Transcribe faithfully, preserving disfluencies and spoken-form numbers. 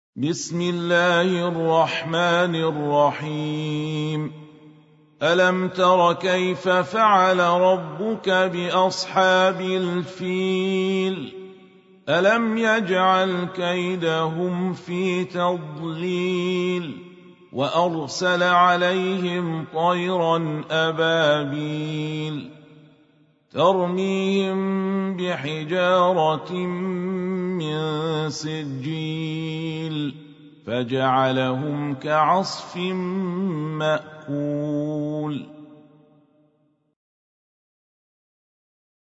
بسم الله الرحمن الرحيم ألم تر كيف فعل ربك بأصحاب الفيل ألم يجعل كيدهم في تضليل وأرسل عليهم طيرا أبابيل ترميهم بحجارة من سجيل فجعلهم كعصف مأكول